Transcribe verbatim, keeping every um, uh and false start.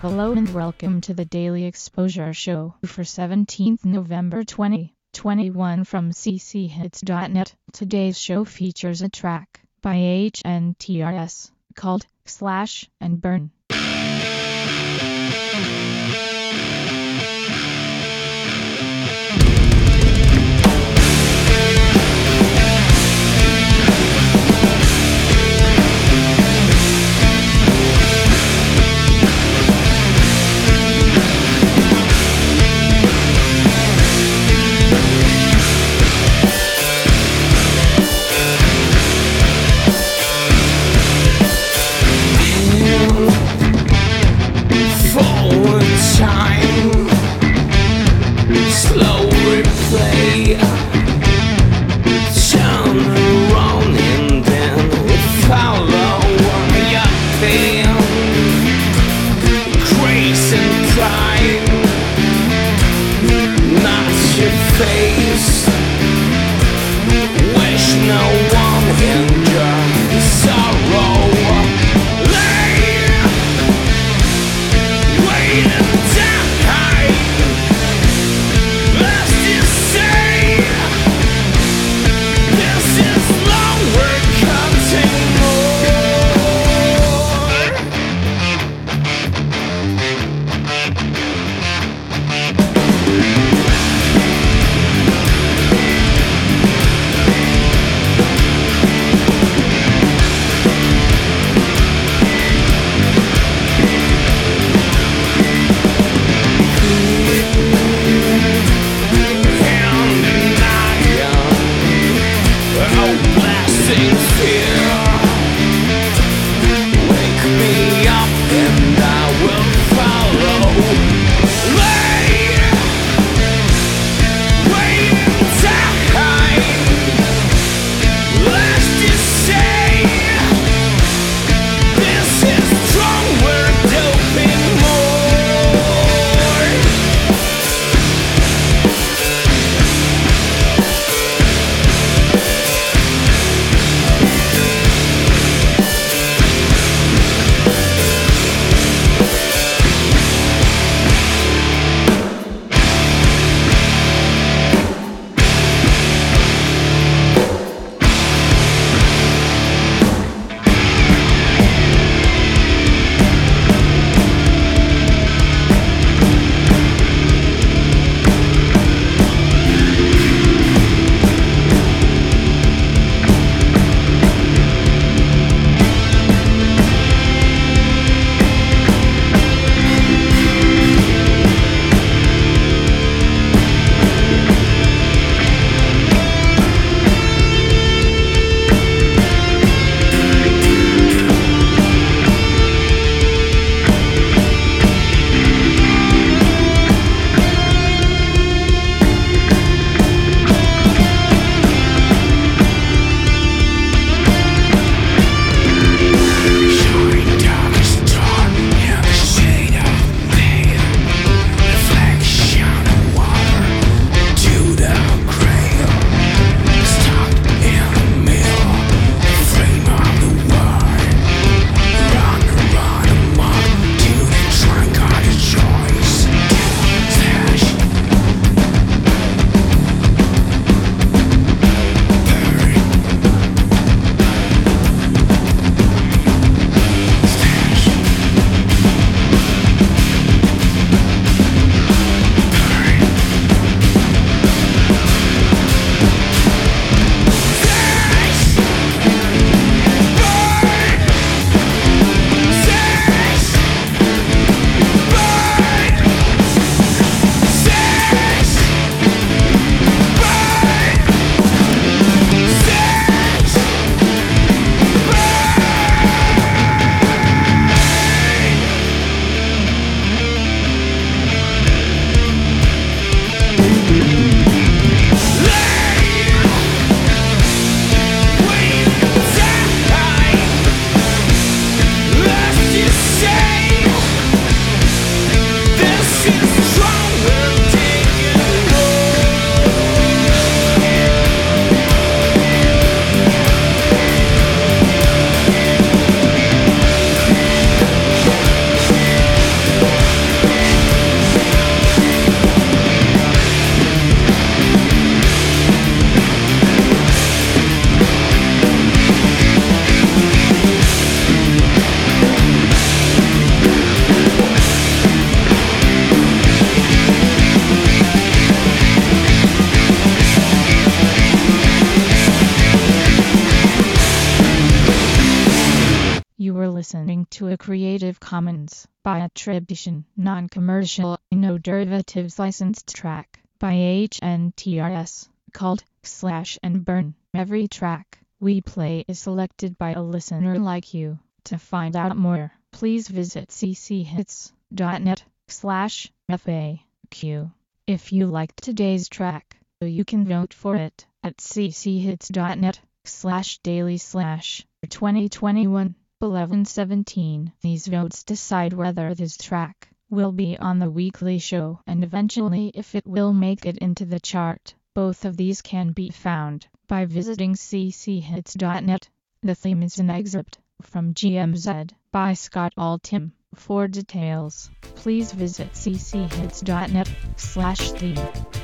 Hello and welcome to the Daily Exposure Show for seventeenth November twenty twenty-one from c c hits dot net. Today's show features a track by H N T R S called Slash and Burn. Forward listening to a Creative Commons by attribution, non-commercial, no derivatives licensed track by H N T R S called Slash and Burn. Every track we play is selected by a listener like you. To find out more, please visit cchits.net slash FAQ. If you liked today's track, you can vote for it at cchits.net slash daily slash twenty twenty-one eleven seventeen. These votes decide whether this track will be on the weekly show and eventually if it will make it into the chart. Both of these can be found by visiting cchits.net. The theme is an excerpt from G M Z by Scott Altham. For details, please visit cchits.net slash theme.